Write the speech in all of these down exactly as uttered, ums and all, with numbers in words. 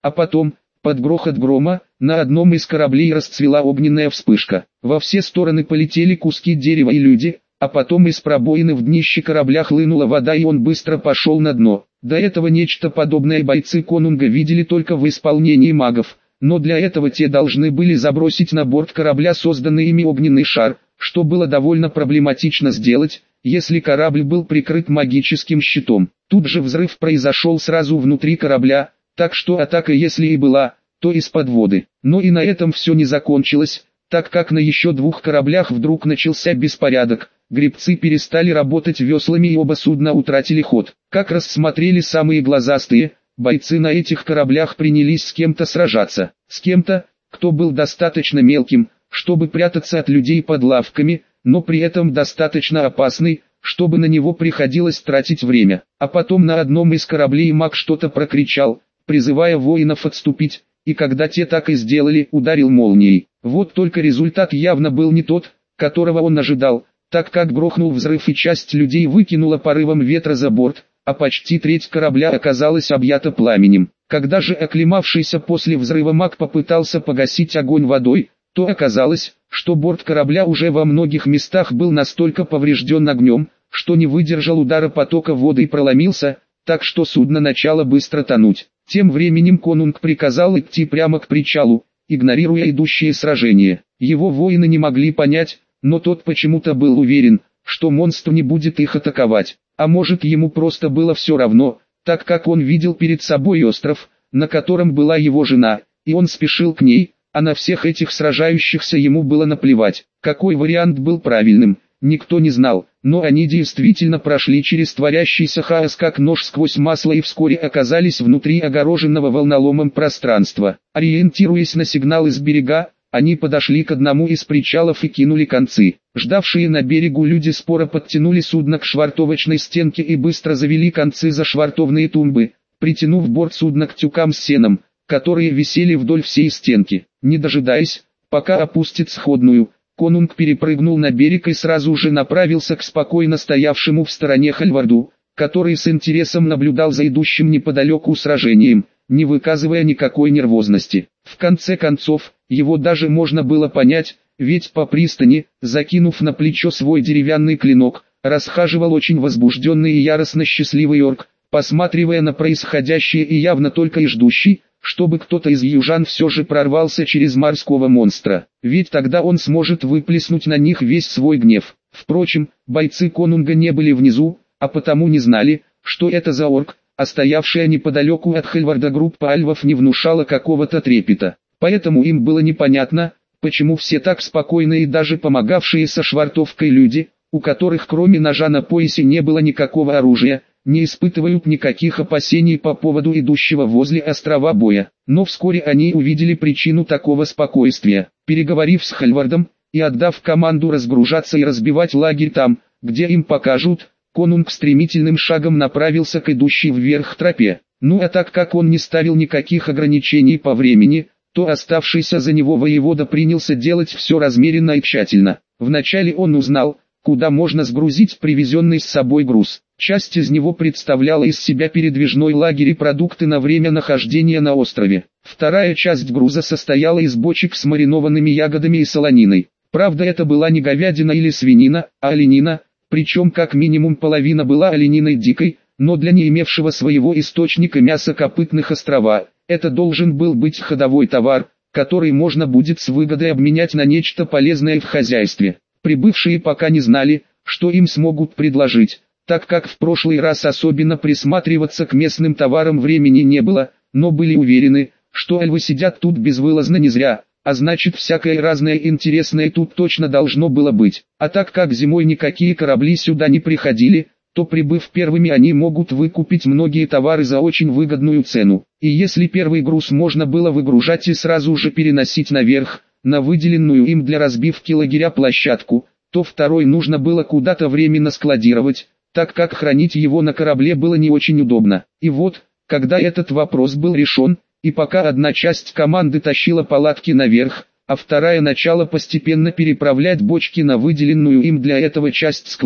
А потом, под грохот грома, на одном из кораблей расцвела огненная вспышка. Во все стороны полетели куски дерева и люди, а потом из пробоины в днище корабля хлынула вода, и он быстро пошел на дно. До этого нечто подобное бойцы конунга видели только в исполнении магов, но для этого те должны были забросить на борт корабля созданный ими огненный шар, что было довольно проблематично сделать, если корабль был прикрыт магическим щитом. Тут же взрыв произошел сразу внутри корабля, так что атака, если и была, то из-под воды. Но и на этом все не закончилось, так как на еще двух кораблях вдруг начался беспорядок. Гребцы перестали работать веслами, и оба судна утратили ход. Как рассмотрели самые глазастые, бойцы на этих кораблях принялись с кем-то сражаться. С кем-то, кто был достаточно мелким, чтобы прятаться от людей под лавками, но при этом достаточно опасный, чтобы на него приходилось тратить время. А потом на одном из кораблей маг что-то прокричал, призывая воинов отступить, и когда те так и сделали, ударил молнией. Вот только результат явно был не тот, которого он ожидал, так как грохнул взрыв и часть людей выкинула порывом ветра за борт, а почти треть корабля оказалась объята пламенем. Когда же оклемавшийся после взрыва маг попытался погасить огонь водой, то оказалось, что борт корабля уже во многих местах был настолько поврежден огнем, что не выдержал удара потока воды и проломился, так что судно начало быстро тонуть. Тем временем конунг приказал идти прямо к причалу, игнорируя идущие сражения. Его воины не могли понять, но тот почему-то был уверен, что монстр не будет их атаковать. А может, ему просто было все равно, так как он видел перед собой остров, на котором была его жена, и он спешил к ней, а на всех этих сражающихся ему было наплевать. Какой вариант был правильным, никто не знал, но они действительно прошли через творящийся хаос как нож сквозь масло и вскоре оказались внутри огороженного волноломом пространства. Ориентируясь на сигнал из берега, они подошли к одному из причалов и кинули концы. Ждавшие на берегу люди споро подтянули судно к швартовочной стенке и быстро завели концы за швартовные тумбы, притянув борт судна к тюкам с сеном, которые висели вдоль всей стенки. Не дожидаясь, пока опустит сходную, конунг перепрыгнул на берег и сразу же направился к спокойно стоявшему в стороне Хальварду, который с интересом наблюдал за идущим неподалеку сражением, не выказывая никакой нервозности. В конце концов, его даже можно было понять, ведь по пристани, закинув на плечо свой деревянный клинок, расхаживал очень возбужденный и яростно счастливый орк, посматривая на происходящее и явно только и ждущий, чтобы кто-то из южан все же прорвался через морского монстра, ведь тогда он сможет выплеснуть на них весь свой гнев. Впрочем, бойцы конунга не были внизу, а потому не знали, что это за орк, а стоявшая неподалеку от Хельварда группа альвов не внушала какого-то трепета. Поэтому им было непонятно, почему все так спокойные и даже помогавшие со швартовкой люди, у которых кроме ножа на поясе не было никакого оружия, не испытывают никаких опасений по поводу идущего возле острова боя. Но вскоре они увидели причину такого спокойствия. Переговорив с Хальвардом и отдав команду разгружаться и разбивать лагерь там, где им покажут, конунг стремительным шагом направился к идущей вверх тропе. Ну а так как он не ставил никаких ограничений по времени, то оставшийся за него воевода принялся делать все размеренно и тщательно. Вначале он узнал, куда можно сгрузить привезенный с собой груз. Часть из него представляла из себя передвижной лагерь и продукты на время нахождения на острове. Вторая часть груза состояла из бочек с маринованными ягодами и солониной. Правда, это была не говядина или свинина, а оленина, причем как минимум половина была олениной дикой, но для не имевшего своего источника мяса копытных острова, это должен был быть ходовой товар, который можно будет с выгодой обменять на нечто полезное в хозяйстве. Прибывшие пока не знали, что им смогут предложить, так как в прошлый раз особенно присматриваться к местным товарам времени не было, но были уверены, что альвы сидят тут безвылазно не зря, а значит всякое разное интересное тут точно должно было быть. А так как зимой никакие корабли сюда не приходили, то прибыв первыми они могут выкупить многие товары за очень выгодную цену. И если первый груз можно было выгружать и сразу же переносить наверх, на выделенную им для разбивки лагеря площадку, то второй нужно было куда-то временно складировать, так как хранить его на корабле было не очень удобно. И вот, когда этот вопрос был решен, и пока одна часть команды тащила палатки наверх, а вторая начала постепенно переправлять бочки на выделенную им для этого часть склада,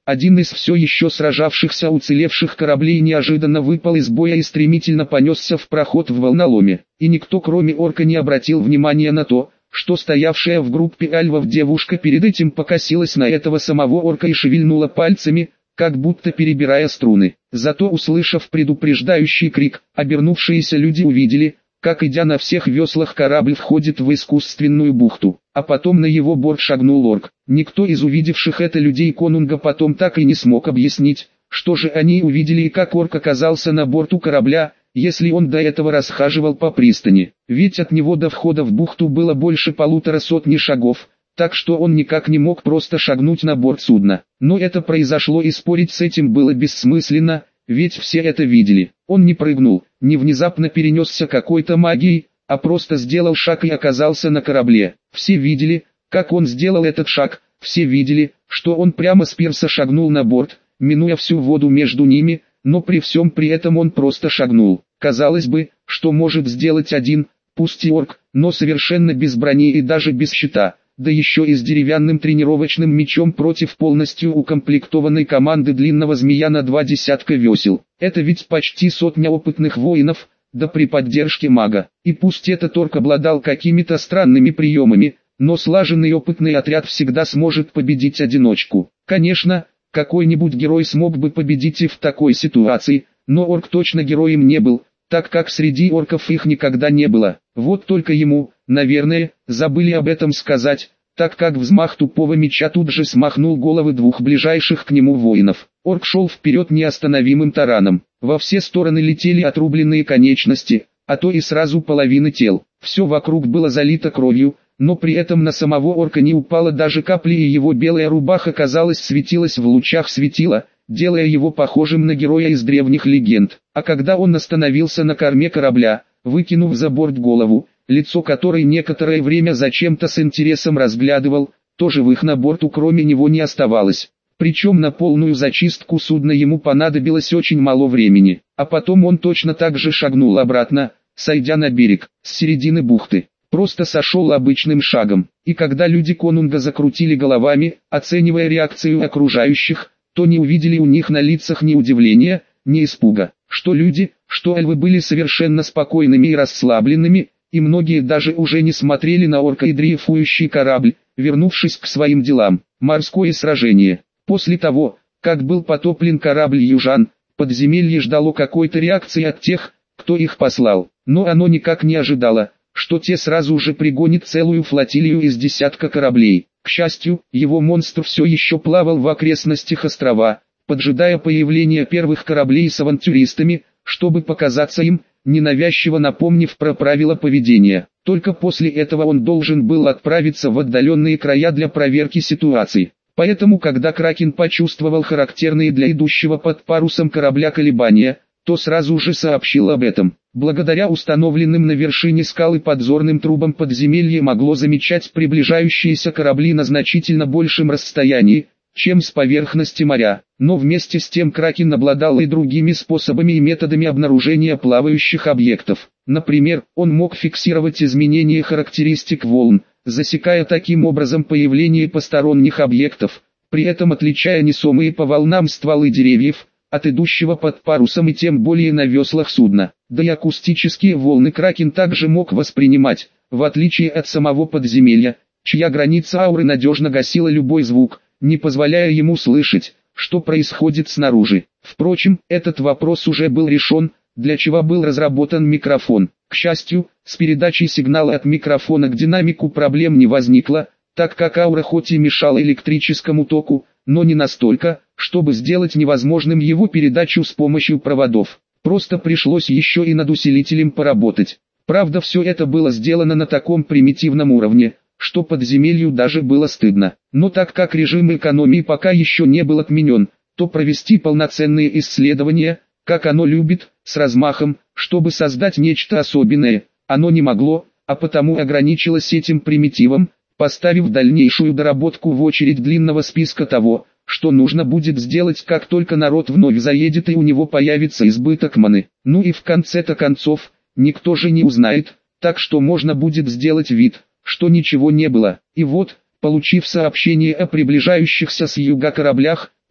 Один из все еще сражавшихся уцелевших кораблей неожиданно выпал из боя и стремительно понесся в проход в волноломе. И никто кроме орка не обратил внимания на то, что стоявшая в группе альвов девушка перед этим покосилась на этого самого орка и шевельнула пальцами, как будто перебирая струны. Зато, услышав предупреждающий крик, обернувшиеся люди увидели, как, идя на всех веслах, корабль входит в искусственную бухту, а потом на его борт шагнул орк. Никто из увидевших это людей конунга потом так и не смог объяснить, что же они увидели и как орк оказался на борту корабля, если он до этого расхаживал по пристани. Ведь от него до входа в бухту было больше полутора сотни шагов, так что он никак не мог просто шагнуть на борт судна. Но это произошло, и спорить с этим было бессмысленно, ведь все это видели. Он не прыгнул, не внезапно перенесся какой-то магией, а просто сделал шаг и оказался на корабле. Все видели, как он сделал этот шаг, все видели, что он прямо с пирса шагнул на борт, минуя всю воду между ними, но при всем при этом он просто шагнул. Казалось бы, что может сделать один, пусть и орк, но совершенно без брони и даже без щита, да еще и с деревянным тренировочным мечом против полностью укомплектованной команды длинного змея на два десятка весел. Это ведь почти сотня опытных воинов, да при поддержке мага. И пусть этот орк обладал какими-то странными приемами, но слаженный опытный отряд всегда сможет победить одиночку. Конечно, какой-нибудь герой смог бы победить и в такой ситуации, но орк точно героем не был, так как среди орков их никогда не было. Вот только ему, наверное, забыли об этом сказать, так как взмах тупого меча тут же смахнул головы двух ближайших к нему воинов. Орк шел вперед неостановимым тараном. Во все стороны летели отрубленные конечности, а то и сразу половины тел. Все вокруг было залито кровью, но при этом на самого орка не упало даже капли, и его белая рубаха, казалось, светилась в лучах светила, делая его похожим на героя из древних легенд. А когда он остановился на корме корабля, выкинув за борт голову, лицо которой некоторое время зачем-то с интересом разглядывал, то живых на борту кроме него не оставалось. Причем на полную зачистку судна ему понадобилось очень мало времени, а потом он точно так же шагнул обратно, сойдя на берег, с середины бухты. Просто сошел обычным шагом, и когда люди конунга закрутили головами, оценивая реакцию окружающих, то не увидели у них на лицах ни удивления, ни испуга. Что люди, что эльвы были совершенно спокойными и расслабленными, и многие даже уже не смотрели на орка и дрейфующий корабль, вернувшись к своим делам. Морское сражение. После того, как был потоплен корабль южан, подземелье ждало какой-то реакции от тех, кто их послал, но оно никак не ожидало, что те сразу же пригонят целую флотилию из десятка кораблей. К счастью, его монстр все еще плавал в окрестностях острова, поджидая появления первых кораблей с авантюристами, чтобы показаться им, ненавязчиво напомнив про правила поведения. Только после этого он должен был отправиться в отдаленные края для проверки ситуации. Поэтому, когда Кракен почувствовал характерные для идущего под парусом корабля колебания, то сразу же сообщил об этом. Благодаря установленным на вершине скалы подзорным трубам подземелье могло замечать приближающиеся корабли на значительно большем расстоянии, чем с поверхности моря. Но вместе с тем Кракен обладал и другими способами и методами обнаружения плавающих объектов. Например, он мог фиксировать изменения характеристик волн, засекая таким образом появление посторонних объектов, при этом отличая несомые по волнам стволы деревьев от идущего под парусом и тем более на веслах судна. Да и акустические волны Кракен также мог воспринимать, в отличие от самого подземелья, чья граница ауры надежно гасила любой звук, не позволяя ему слышать, что происходит снаружи. Впрочем, этот вопрос уже был решен, для чего был разработан микрофон. К счастью, с передачей сигнала от микрофона к динамику проблем не возникло, так как аура хоть и мешала электрическому току, но не настолько, чтобы сделать невозможным его передачу с помощью проводов. Просто пришлось еще и над усилителем поработать. Правда, все это было сделано на таком примитивном уровне, что подземелью даже было стыдно. Но так как режим экономии пока еще не был отменен, то провести полноценные исследования, как оно любит, с размахом, чтобы создать нечто особенное, оно не могло, а потому ограничилось этим примитивом, поставив дальнейшую доработку в очередь длинного списка того, что нужно будет сделать, как только народ вновь заедет и у него появится избыток маны. Ну и в конце-то концов, никто же не узнает, так что можно будет сделать вид, что ничего не было. И вот, получив сообщение о приближающихся с юга кораблях,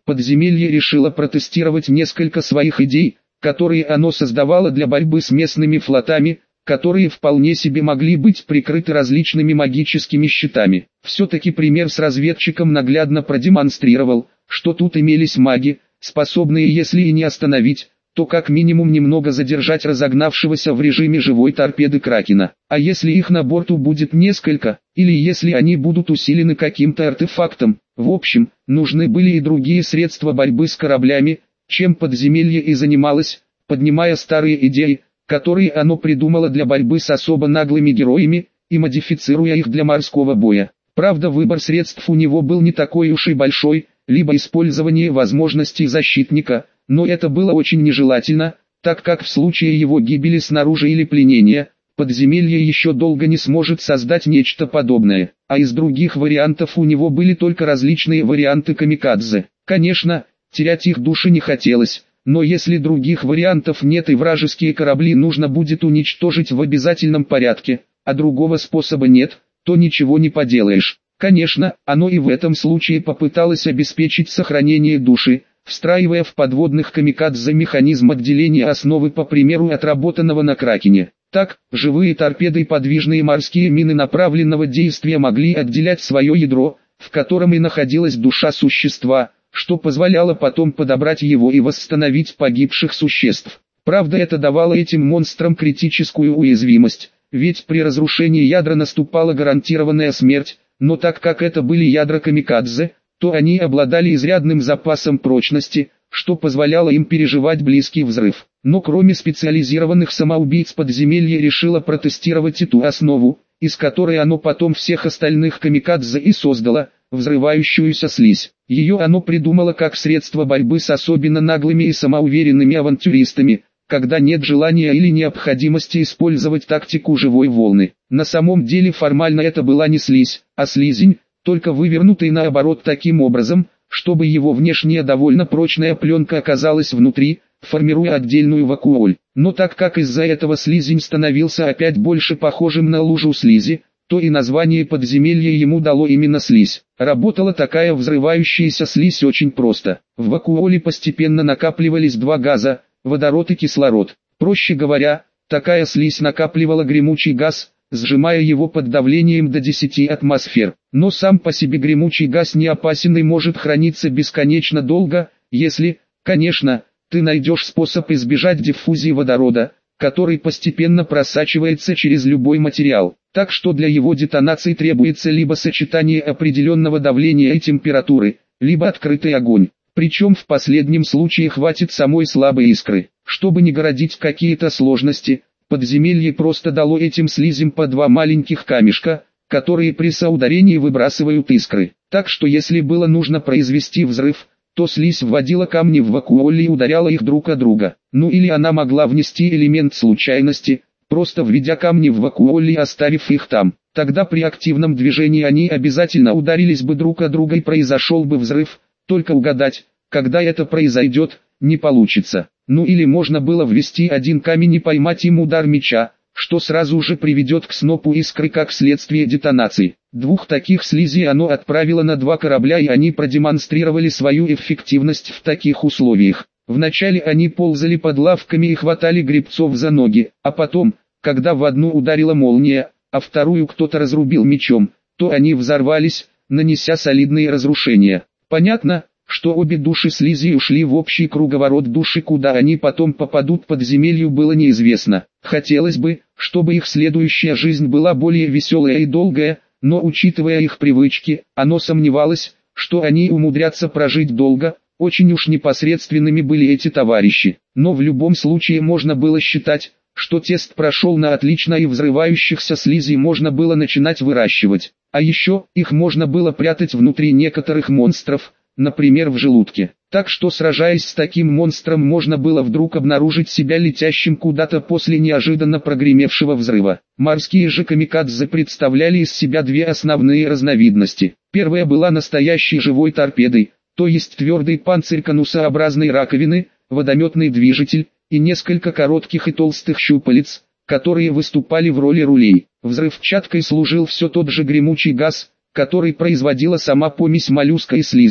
подземелье решило протестировать несколько своих идей, которые оно создавало для борьбы с местными флотами, которые вполне себе могли быть прикрыты различными магическими щитами. Все-таки пример с разведчиком наглядно продемонстрировал, что тут имелись маги, способные если и не остановить, то как минимум немного задержать разогнавшегося в режиме живой торпеды Кракена. А если их на борту будет несколько, или если они будут усилены каким-то артефактом, в общем, нужны были и другие средства борьбы с кораблями, чем подземелье и занималось, поднимая старые идеи, которые оно придумало для борьбы с особо наглыми героями, и модифицируя их для морского боя. Правда, выбор средств у него был не такой уж и большой, либо использование возможностей защитника, но это было очень нежелательно, так как в случае его гибели снаружи или пленения, подземелье еще долго не сможет создать нечто подобное. А из других вариантов у него были только различные варианты камикадзе. Конечно, терять их души не хотелось, но если других вариантов нет и вражеские корабли нужно будет уничтожить в обязательном порядке, а другого способа нет, то ничего не поделаешь. Конечно, оно и в этом случае попыталось обеспечить сохранение души, встраивая в подводных камикадзе механизм отделения основы по примеру отработанного на Кракене. Так, живые торпеды и подвижные морские мины направленного действия могли отделять свое ядро, в котором и находилась душа существа, что позволяло потом подобрать его и восстановить погибших существ. Правда, это давало этим монстрам критическую уязвимость, ведь при разрушении ядра наступала гарантированная смерть, но так как это были ядра камикадзе, то они обладали изрядным запасом прочности, что позволяло им переживать близкий взрыв. Но кроме специализированных самоубийц подземелье решило протестировать эту основу, из которой оно потом всех остальных камикадзе и создало, взрывающуюся слизь. Ее оно придумало как средство борьбы с особенно наглыми и самоуверенными авантюристами, когда нет желания или необходимости использовать тактику живой волны. На самом деле формально это была не слизь, а слизень, только вывернутый наоборот таким образом, чтобы его внешняя довольно прочная пленка оказалась внутри, формируя отдельную вакуоль. Но так как из-за этого слизень становился опять больше похожим на лужу слизи, то и название подземелья ему дало именно слизь. Работала такая взрывающаяся слизь очень просто. В вакуоле постепенно накапливались два газа, водород и кислород. Проще говоря, такая слизь накапливала гремучий газ, сжимая его под давлением до десяти атмосфер. Но сам по себе гремучий газ не опасен и может храниться бесконечно долго, если, конечно, ты найдешь способ избежать диффузии водорода, который постепенно просачивается через любой материал. Так что для его детонации требуется либо сочетание определенного давления и температуры, либо открытый огонь. Причем в последнем случае хватит самой слабой искры. Чтобы не городить какие-то сложности, подземелье просто дало этим слизям по два маленьких камешка, которые при соударении выбрасывают искры. Так что если было нужно произвести взрыв, то слизь вводила камни в вакуоле и ударяла их друг о друга. Ну или она могла внести элемент случайности, просто введя камни в вакуоле и оставив их там. Тогда при активном движении они обязательно ударились бы друг о друга и произошел бы взрыв, только угадать, когда это произойдет, не получится. Ну или можно было ввести один камень и поймать им удар меча, что сразу же приведет к снопу искры как следствие детонации. Двух таких слизей оно отправило на два корабля и они продемонстрировали свою эффективность в таких условиях. Вначале они ползали под лавками и хватали гребцов за ноги, а потом, когда в одну ударила молния, а вторую кто-то разрубил мечом, то они взорвались, нанеся солидные разрушения. Понятно, что обе души слизи ушли в общий круговорот души, куда они потом попадут подземелью было неизвестно. Хотелось бы, чтобы их следующая жизнь была более веселая и долгая, но учитывая их привычки, оно сомневалось, что они умудрятся прожить долго, очень уж непосредственными были эти товарищи. Но в любом случае можно было считать, что тест прошел на отлично и взрывающихся слизей можно было начинать выращивать. А еще, их можно было прятать внутри некоторых монстров, например в желудке. Так что сражаясь с таким монстром можно было вдруг обнаружить себя летящим куда-то после неожиданно прогремевшего взрыва. Морские же камикадзе представляли из себя две основные разновидности. Первая была настоящей живой торпедой, то есть твердый панцирь конусообразной раковины, водометный движитель, и несколько коротких и толстых щупалец, которые выступали в роли рулей. Взрывчаткой служил все тот же гремучий газ, который производила сама помесь моллюска и слизня.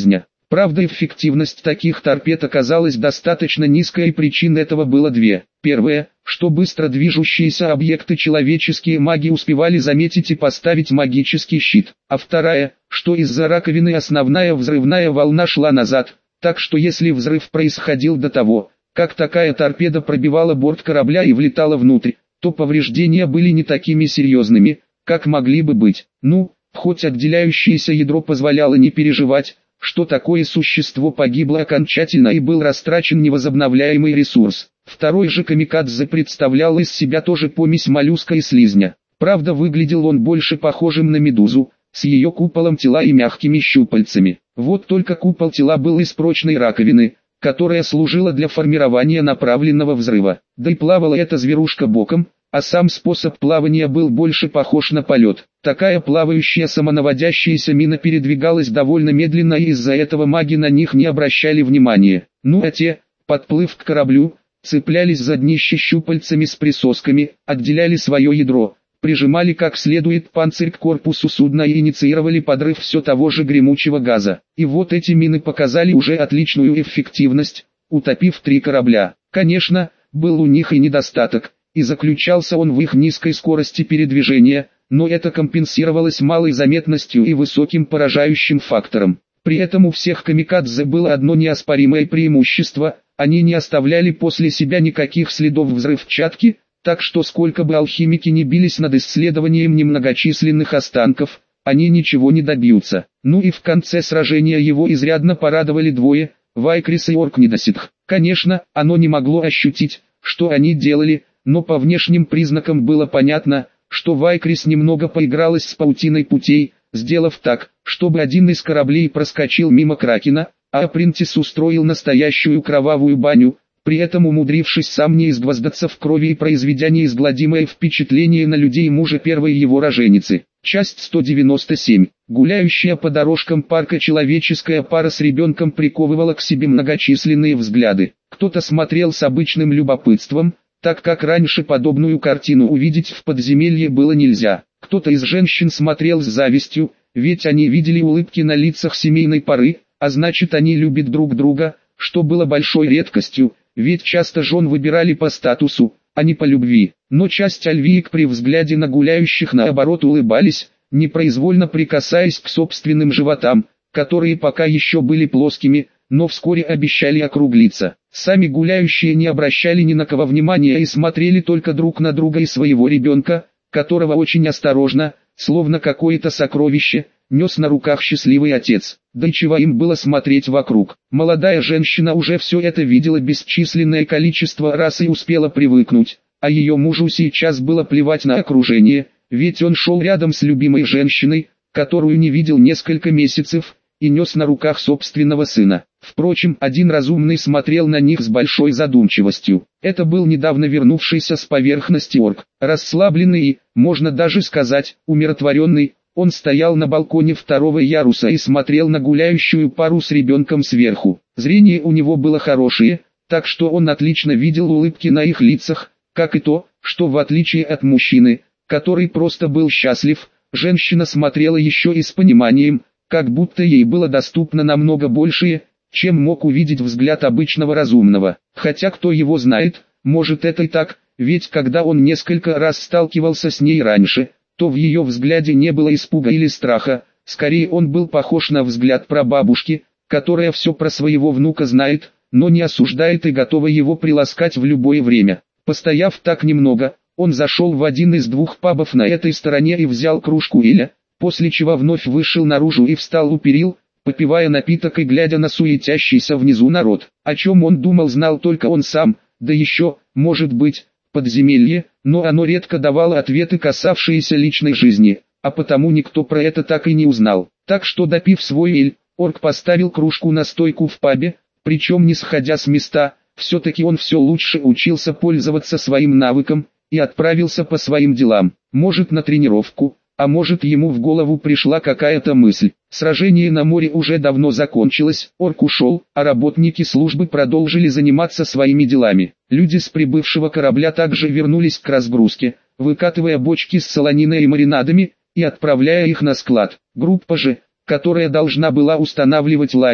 Правда, эффективность таких торпед оказалась достаточно низкой, и причин этого было две. Первое, что быстро движущиеся объекты человеческие маги успевали заметить и поставить магический щит. А вторая, что из-за раковины основная взрывная волна шла назад, так что если взрыв происходил до того, как такая торпеда пробивала борт корабля и влетала внутрь, то повреждения были не такими серьезными, как могли бы быть. Ну, хоть отделяющееся ядро позволяло не переживать, что такое существо погибло окончательно и был растрачен невозобновляемый ресурс. Второй же камикадзе представлял из себя тоже помесь моллюска и слизня. Правда, выглядел он больше похожим на медузу, с ее куполом тела и мягкими щупальцами. Вот только купол тела был из прочной раковины, которая служила для формирования направленного взрыва. Да и плавала эта зверушка боком, а сам способ плавания был больше похож на полет. Такая плавающая самонаводящаяся мина передвигалась довольно медленно, и из-за этого маги на них не обращали внимания. Ну а те, подплыв к кораблю, цеплялись за днище щупальцами с присосками, отделяли свое ядро, прижимали как следует панцирь к корпусу судна и инициировали подрыв все того же гремучего газа. И вот эти мины показали уже отличную эффективность, утопив три корабля. Конечно, был у них и недостаток, и заключался он в их низкой скорости передвижения, но это компенсировалось малой заметностью и высоким поражающим фактором. При этом у всех камикадзе было одно неоспоримое преимущество: они не оставляли после себя никаких следов взрывчатки, так что сколько бы алхимики ни бились над исследованием немногочисленных останков, они ничего не добьются. Ну и в конце сражения его изрядно порадовали двое, Вайкрис и Оркнидоситх. Конечно, оно не могло ощутить, что они делали, но по внешним признакам было понятно, что Вайкрис немного поигралась с паутиной путей, сделав так, чтобы один из кораблей проскочил мимо Кракена, а Апрентис устроил настоящую кровавую баню, при этом умудрившись сам не изгвоздаться в крови и произведя неизгладимое впечатление на людей мужа первой его роженицы. Часть сто девяносто семь. Гуляющая по дорожкам парка человеческая пара с ребенком приковывала к себе многочисленные взгляды. Кто-то смотрел с обычным любопытством, так как раньше подобную картину увидеть в подземелье было нельзя. Кто-то из женщин смотрел с завистью, ведь они видели улыбки на лицах семейной пары, а значит, они любят друг друга, что было большой редкостью, ведь часто жен выбирали по статусу, а не по любви. Но часть альвиек при взгляде на гуляющих наоборот улыбались, непроизвольно прикасаясь к собственным животам, которые пока еще были плоскими, но вскоре обещали округлиться. Сами гуляющие не обращали ни на кого внимания и смотрели только друг на друга и своего ребенка, которого очень осторожно, словно какое-то сокровище, нес на руках счастливый отец. Да и чего им было смотреть вокруг. Молодая женщина уже все это видела бесчисленное количество раз и успела привыкнуть, а ее мужу сейчас было плевать на окружение, ведь он шел рядом с любимой женщиной, которую не видел несколько месяцев, и нес на руках собственного сына. Впрочем, один разумный смотрел на них с большой задумчивостью. Это был недавно вернувшийся с поверхности орк, расслабленный и, можно даже сказать, умиротворенный. Он стоял на балконе второго яруса и смотрел на гуляющую пару с ребенком сверху. Зрение у него было хорошее, так что он отлично видел улыбки на их лицах, как и то, что в отличие от мужчины, который просто был счастлив, женщина смотрела еще и с пониманием, как будто ей было доступно намного большее, чем мог увидеть взгляд обычного разумного. Хотя кто его знает, может это и так, ведь когда он несколько раз сталкивался с ней раньше, то в ее взгляде не было испуга или страха, скорее он был похож на взгляд прабабушки, которая все про своего внука знает, но не осуждает и готова его приласкать в любое время. Постояв так немного, он зашел в один из двух пабов на этой стороне и взял кружку эля, после чего вновь вышел наружу и встал у перил, попивая напиток и глядя на суетящийся внизу народ. О чем он думал, знал только он сам, да еще, может быть, подземелье, но оно редко давало ответы, касавшиеся личной жизни, а потому никто про это так и не узнал. Так что, допив свой эль, орк поставил кружку на стойку в пабе, причем не сходя с места, все-таки он все лучше учился пользоваться своим навыком, и отправился по своим делам, может на тренировку, а может ему в голову пришла какая-то мысль. Сражение на море уже давно закончилось, орк ушел, а работники службы продолжили заниматься своими делами. Люди с прибывшего корабля также вернулись к разгрузке, выкатывая бочки с солониной и маринадами, и отправляя их на склад. Группа же, которая должна была устанавливать лагерь,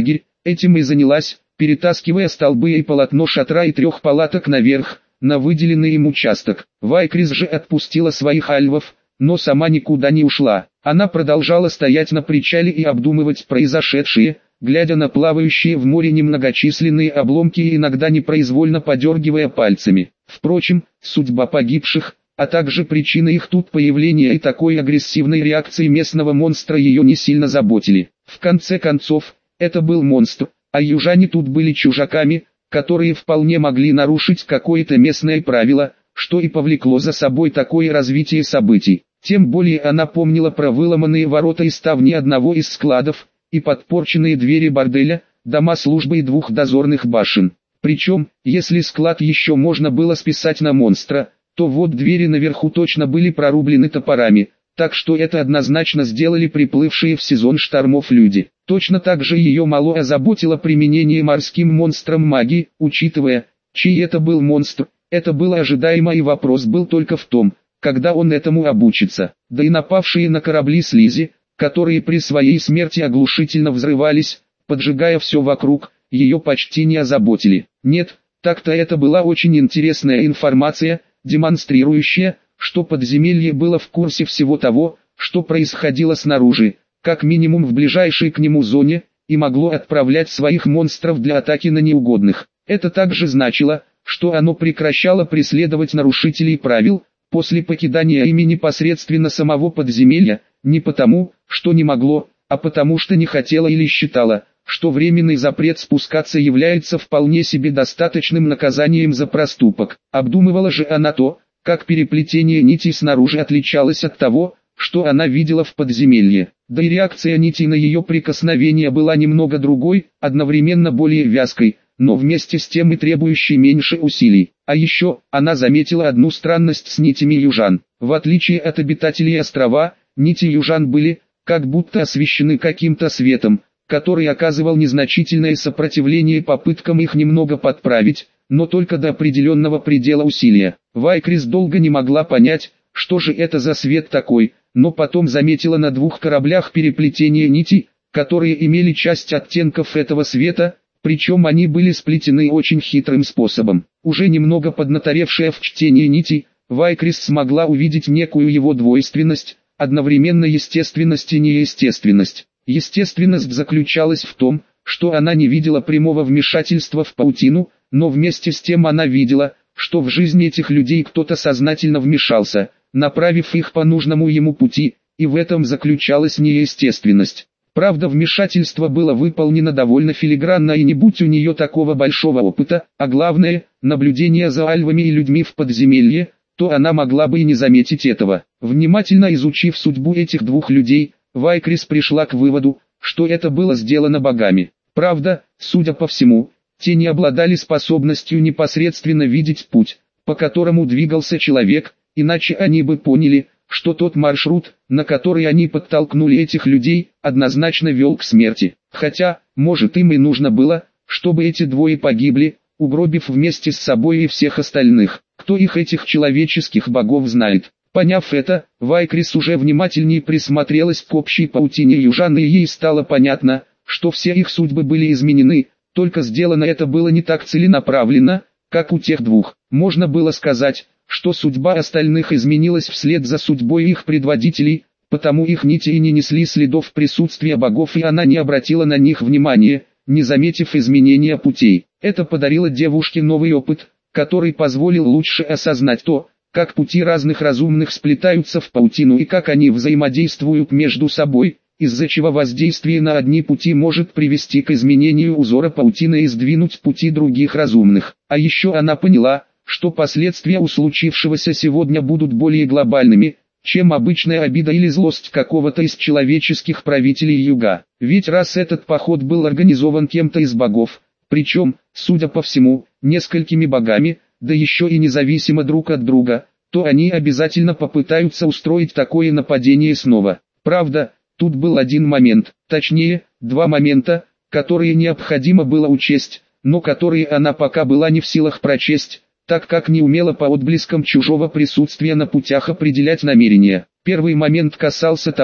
этим и занялась, перетаскивая столбы и полотно шатра и трех палаток наверх, на выделенный им участок. Вайкрис же отпустила своих альвов, но сама никуда не ушла. Она продолжала стоять на причале и обдумывать произошедшее, глядя на плавающие в море немногочисленные обломки и иногда непроизвольно подергивая пальцами. Впрочем, судьба погибших, а также причины их тут появления и такой агрессивной реакции местного монстра ее не сильно заботили. В конце концов, это был монстр, а южане тут были чужаками, которые вполне могли нарушить какое-то местное правило, что и повлекло за собой такое развитие событий. Тем более она помнила про выломанные ворота и ставни одного из складов, и подпорченные двери борделя, дома службы и двух дозорных башен. Причем, если склад еще можно было списать на монстра, то вот двери наверху точно были прорублены топорами, так что это однозначно сделали приплывшие в сезон штормов люди. Точно так же ее мало озаботило применение морским монстрам магии, учитывая, чей это был монстр. Это было ожидаемо, и вопрос был только в том, когда он этому обучится. Да и напавшие на корабли слизи, которые при своей смерти оглушительно взрывались, поджигая все вокруг, ее почти не озаботили. Нет, так-то это была очень интересная информация, демонстрирующая, что подземелье было в курсе всего того, что происходило снаружи, как минимум в ближайшей к нему зоне, и могло отправлять своих монстров для атаки на неугодных. Это также значило, что оно прекращало преследовать нарушителей правил, после покидания ими непосредственно самого подземелья, не потому, что не могло, а потому что не хотело или считало, что временный запрет спускаться является вполне себе достаточным наказанием за проступок. Обдумывала же она то, как переплетение нитей снаружи отличалось от того, что она видела в подземелье. Да и реакция нитей на ее прикосновение была немного другой, одновременно более вязкой, но вместе с тем и требующей меньше усилий. А еще, она заметила одну странность с нитями южан. В отличие от обитателей острова, нити южан были, как будто освещены каким-то светом, который оказывал незначительное сопротивление попыткам их немного подправить, но только до определенного предела усилия. Вайкрис долго не могла понять, что же это за свет такой, но потом заметила на двух кораблях переплетение нитей, которые имели часть оттенков этого света, причем они были сплетены очень хитрым способом. Уже немного поднаторевшая в чтении нитей, Вайкрис смогла увидеть некую его двойственность, одновременно естественность и неестественность. Естественность заключалась в том, что она не видела прямого вмешательства в паутину, но вместе с тем она видела, что в жизни этих людей кто-то сознательно вмешался, направив их по нужному ему пути, и в этом заключалась неестественность. Правда, вмешательство было выполнено довольно филигранно, и не будь у нее такого большого опыта, а главное, наблюдения за альвами и людьми в подземелье, то она могла бы и не заметить этого. Внимательно изучив судьбу этих двух людей, Вайкрис пришла к выводу, что это было сделано богами. Правда, судя по всему, те не обладали способностью непосредственно видеть путь, по которому двигался человек, иначе они бы поняли, что тот маршрут, на который они подтолкнули этих людей, однозначно вел к смерти. Хотя, может, им и нужно было, чтобы эти двое погибли, угробив вместе с собой и всех остальных. Кто их, этих человеческих богов, знает? Поняв это, Вайкрис уже внимательнее присмотрелась к общей паутине южан, и ей стало понятно, что все их судьбы были изменены, только сделано это было не так целенаправленно, как у тех двух. Можно было сказать, что судьба остальных изменилась вслед за судьбой их предводителей, потому их нити и не несли следов присутствия богов, и она не обратила на них внимания, не заметив изменения путей. Это подарило девушке новый опыт, который позволил лучше осознать то, как пути разных разумных сплетаются в паутину и как они взаимодействуют между собой, из-за чего воздействие на одни пути может привести к изменению узора паутины и сдвинуть пути других разумных. А еще она поняла, что последствия у случившегося сегодня будут более глобальными, чем обычная обида или злость какого-то из человеческих правителей юга. Ведь раз этот поход был организован кем-то из богов, причем, судя по всему, несколькими богами, да еще и независимо друг от друга, то они обязательно попытаются устроить такое нападение снова. Правда, тут был один момент, точнее, два момента, которые необходимо было учесть, но которые она пока была не в силах прочесть, так как не умела по отблескам чужого присутствия на путях определять намерения. Первый момент касался того,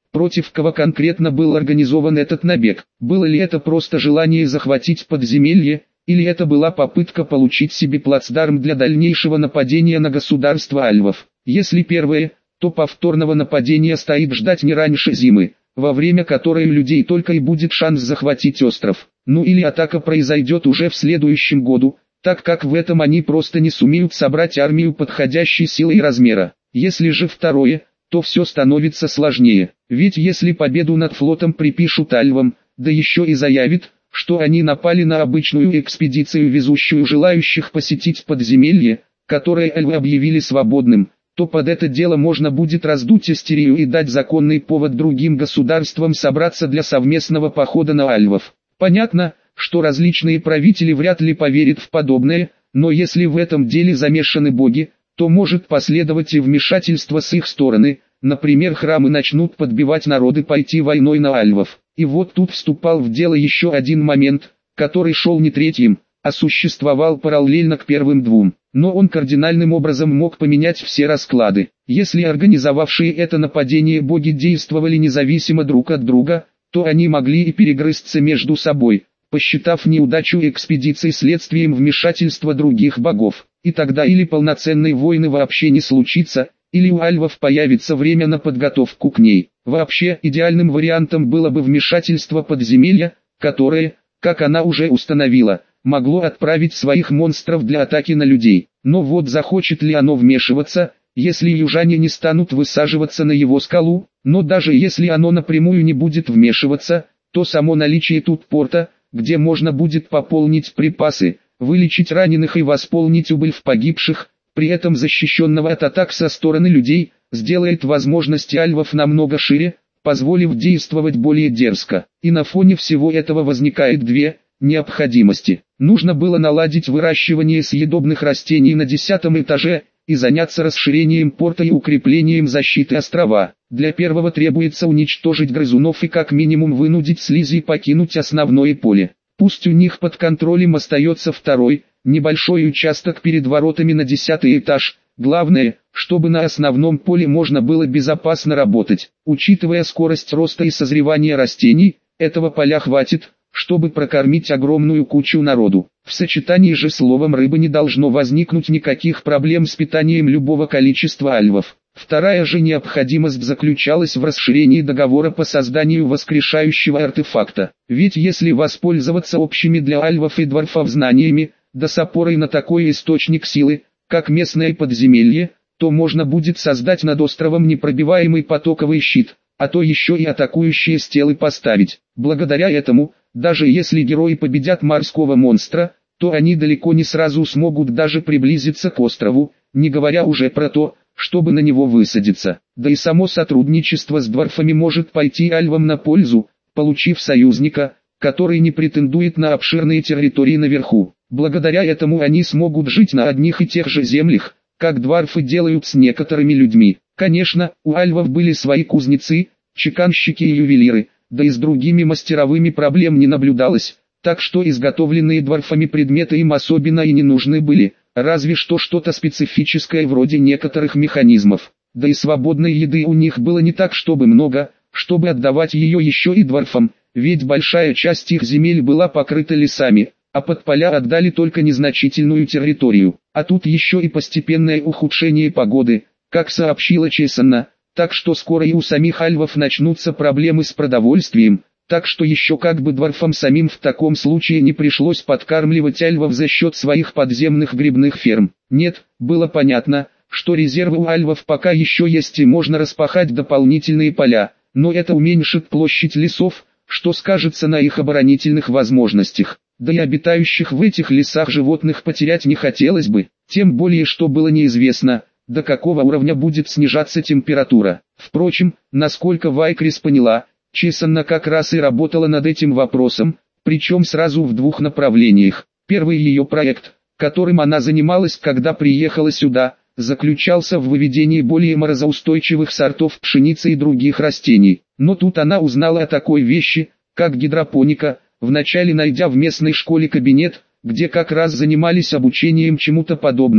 Против кого конкретно был организован этот набег? Было ли это просто желание захватить подземелье, или это была попытка получить себе плацдарм для дальнейшего нападения на государство альвов? Если первое, то повторного нападения стоит ждать не раньше зимы, во время которой у людей только и будет шанс захватить остров. Ну или атака произойдет уже в следующем году, так как в этом они просто не сумеют собрать армию подходящей силы и размера. Если же второе, то все становится сложнее. Ведь если победу над флотом припишут альвам, да еще и заявит, что они напали на обычную экспедицию, везущую желающих посетить подземелье, которое альвы объявили свободным, то под это дело можно будет раздуть истерию и дать законный повод другим государствам собраться для совместного похода на альвов. Понятно, что различные правители вряд ли поверят в подобное, но если в этом деле замешаны боги, то может последовать и вмешательство с их стороны, например, храмы начнут подбивать народы пойти войной на альвов. И вот тут вступал в дело еще один момент, который шел не третьим, а существовал параллельно к первым двум, но он кардинальным образом мог поменять все расклады. Если организовавшие это нападение боги действовали независимо друг от друга, то они могли и перегрызться между собой, посчитав неудачу экспедиции следствием вмешательства других богов, и тогда или полноценной войны вообще не случится, или у альвов появится время на подготовку к ней. Вообще, идеальным вариантом было бы вмешательство подземелья, которое, как она уже установила, могло отправить своих монстров для атаки на людей. Но вот захочет ли оно вмешиваться, если южане не станут высаживаться на его скалу? Но даже если оно напрямую не будет вмешиваться, то само наличие тут порта, где можно будет пополнить припасы, вылечить раненых и восполнить убыль в погибших, при этом защищенного от атак со стороны людей, сделает возможности альвов намного шире, позволив действовать более дерзко. И на фоне всего этого возникает две необходимости. Нужно было наладить выращивание съедобных растений на десятом этаже и заняться расширением порта и укреплением защиты острова. Для первого требуется уничтожить грызунов и как минимум вынудить слизи покинуть основное поле. Пусть у них под контролем остается второй, небольшой участок перед воротами на десятый этаж. Главное, чтобы на основном поле можно было безопасно работать. Учитывая скорость роста и созревания растений, этого поля хватит, чтобы прокормить огромную кучу народу. В сочетании же с словом рыбы не должно возникнуть никаких проблем с питанием любого количества альвов. Вторая же необходимость заключалась в расширении договора по созданию воскрешающего артефакта. Ведь если воспользоваться общими для альвов и дворфов знаниями, да с опорой на такой источник силы, как местное подземелье, то можно будет создать над островом непробиваемый потоковый щит, а то еще и атакующие стелы поставить. Благодаря этому, даже если герои победят морского монстра, то они далеко не сразу смогут даже приблизиться к острову, не говоря уже про то, чтобы на него высадиться. Да и само сотрудничество с дворфами может пойти альвам на пользу, получив союзника, который не претендует на обширные территории наверху. Благодаря этому они смогут жить на одних и тех же землях, как дворфы делают с некоторыми людьми. Конечно, у альвов были свои кузнецы, чеканщики и ювелиры, да и с другими мастеровыми проблем не наблюдалось, так что изготовленные дворфами предметы им особенно и не нужны были, разве что что-то специфическое вроде некоторых механизмов. Да и свободной еды у них было не так чтобы много, чтобы отдавать ее еще и дворфам, ведь большая часть их земель была покрыта лесами, а под поля отдали только незначительную территорию. А тут еще и постепенное ухудшение погоды, как сообщила Чесанна, так что скоро и у самих альвов начнутся проблемы с продовольствием, так что еще как бы дворфам самим в таком случае не пришлось подкармливать альвов за счет своих подземных грибных ферм. Нет, было понятно, что резервы у альвов пока еще есть и можно распахать дополнительные поля, но это уменьшит площадь лесов, что скажется на их оборонительных возможностях. Да и обитающих в этих лесах животных потерять не хотелось бы, тем более что было неизвестно, до какого уровня будет снижаться температура. Впрочем, насколько Вайкрис поняла, Чесанна как раз и работала над этим вопросом, причем сразу в двух направлениях. Первый ее проект, которым она занималась, когда приехала сюда, заключался в выведении более морозоустойчивых сортов пшеницы и других растений. Но тут она узнала о такой вещи, как гидропоника, вначале найдя в местной школе кабинет, где как раз занимались обучением чему-то подобному,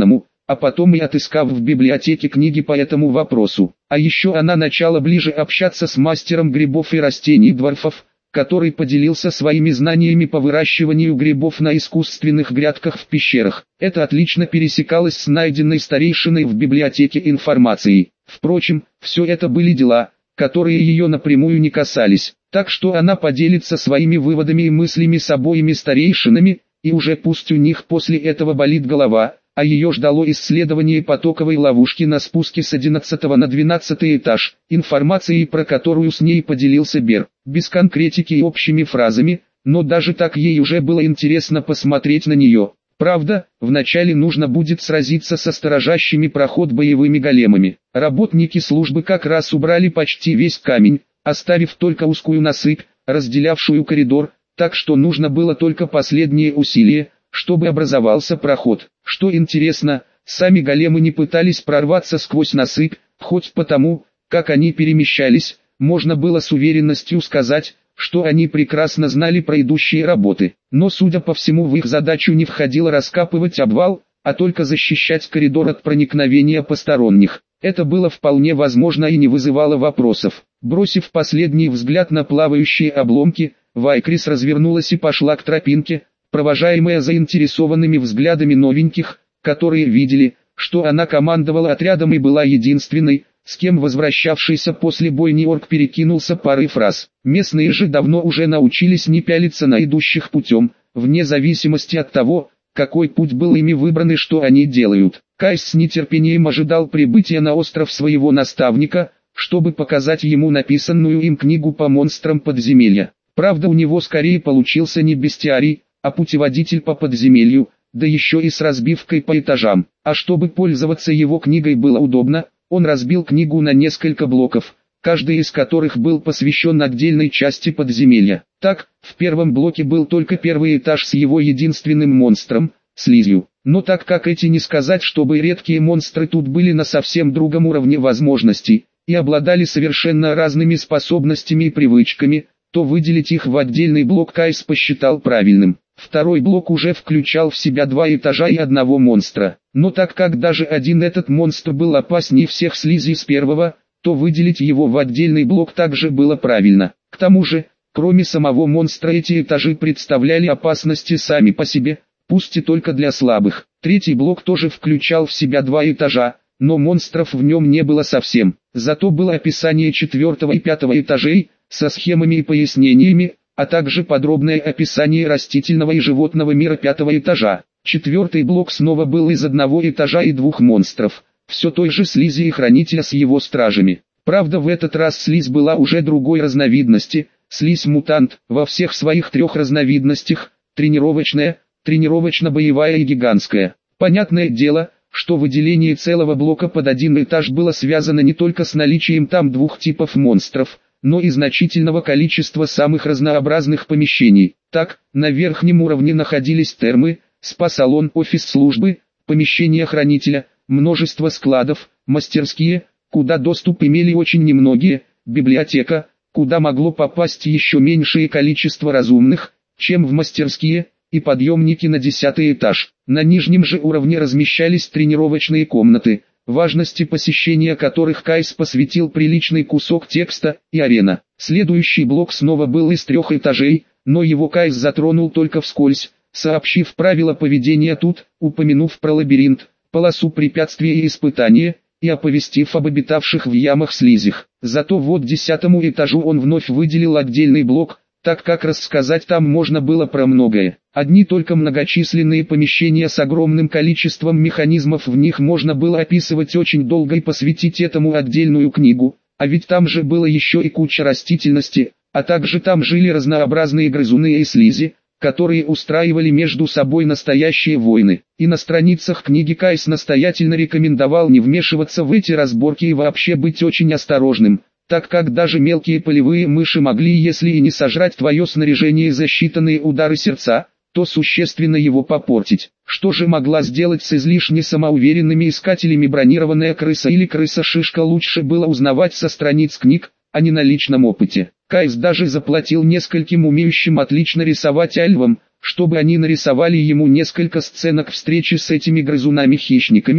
а потом и отыскав в библиотеке книги по этому вопросу. А еще она начала ближе общаться с мастером грибов и растений Дворфов, который поделился своими знаниями по выращиванию грибов на искусственных грядках в пещерах. Это отлично пересекалось с найденной старейшиной в библиотеке информацией. Впрочем, все это были дела, которые ее напрямую не касались, так что она поделится своими выводами и мыслями с обоими старейшинами, и уже пусть у них после этого болит голова, а ее ждало исследование потоковой ловушки на спуске с одиннадцатого на двенадцатый этаж, информацией про которую с ней поделился Бер, без конкретики и общими фразами, но даже так ей уже было интересно посмотреть на нее. Правда, вначале нужно будет сразиться со сторожащими проход боевыми големами. Работники службы как раз убрали почти весь камень, оставив только узкую насыпь, разделявшую коридор, так что нужно было только последнее усилие, чтобы образовался проход. Что интересно, сами големы не пытались прорваться сквозь насыпь, хоть потому, как они перемещались, можно было с уверенностью сказать, что они прекрасно знали про идущие работы. Но судя по всему в их задачу не входило раскапывать обвал, а только защищать коридор от проникновения посторонних. Это было вполне возможно и не вызывало вопросов. Бросив последний взгляд на плавающие обломки, Вайкрис развернулась и пошла к тропинке, провожаемая заинтересованными взглядами новеньких, которые видели, что она командовала отрядом и была единственной, с кем возвращавшийся после бойни орк перекинулся парой фраз. Местные же давно уже научились не пялиться на идущих путем, вне зависимости от того, какой путь был ими выбран и что они делают. Кайс с нетерпением ожидал прибытия на остров своего наставника, чтобы показать ему написанную им книгу по монстрам подземелья. Правда, у него скорее получился не бестиарий, а путеводитель по подземелью, да еще и с разбивкой по этажам. А чтобы пользоваться его книгой было удобно, он разбил книгу на несколько блоков, каждый из которых был посвящен отдельной части подземелья. Так, в первом блоке был только первый этаж с его единственным монстром, слизью. Но так как эти не сказать, чтобы редкие монстры тут были на совсем другом уровне возможностей, и обладали совершенно разными способностями и привычками, то выделить их в отдельный блок Кайс посчитал правильным. Второй блок уже включал в себя два этажа и одного монстра. Но так как даже один этот монстр был опаснее всех слизей с первого, то выделить его в отдельный блок также было правильно. К тому же, кроме самого монстра эти этажи представляли опасности сами по себе, пусть и только для слабых. Третий блок тоже включал в себя два этажа, но монстров в нем не было совсем. Зато было описание четвертого и пятого этажей, со схемами и пояснениями, а также подробное описание растительного и животного мира пятого этажа. Четвертый блок снова был из одного этажа и двух монстров, все той же слизи и хранителя с его стражами. Правда, в этот раз слизь была уже другой разновидности, слизь-мутант, во всех своих трех разновидностях, тренировочная, тренировочно-боевая и гигантская. Понятное дело, что выделение целого блока под один этаж было связано не только с наличием там двух типов монстров, но и значительного количества самых разнообразных помещений. Так, на верхнем уровне находились термы, спа-салон, офис службы, помещения хранителя, множество складов, мастерские, куда доступ имели очень немногие, библиотека, куда могло попасть еще меньшее количество разумных, чем в мастерские, и подъемники на десятый этаж. На нижнем же уровне размещались тренировочные комнаты, важности посещения которых Кайс посвятил приличный кусок текста, и арена. Следующий блок снова был из трех этажей, но его Кайс затронул только вскользь, сообщив правила поведения тут, упомянув про лабиринт, полосу препятствия и испытания, и оповестив об обитавших в ямах слизях. Зато вот десятому этажу он вновь выделил отдельный блок, так как рассказать там можно было про многое. Одни только многочисленные помещения с огромным количеством механизмов в них можно было описывать очень долго и посвятить этому отдельную книгу, а ведь там же было еще и куча растительности, а также там жили разнообразные грызуны и слизи, которые устраивали между собой настоящие войны. И на страницах книги Кайс настоятельно рекомендовал не вмешиваться в эти разборки и вообще быть очень осторожным, так как даже мелкие полевые мыши могли, если и не сожрать твое снаряжение за считанные удары сердца, то существенно его попортить. Что же могла сделать с излишне самоуверенными искателями бронированная крыса или крыса-шишка, лучше было узнавать со страниц книг, а не на личном опыте. Кайс даже заплатил нескольким умеющим отлично рисовать альвам, чтобы они нарисовали ему несколько сценок встречи с этими грызунами-хищниками,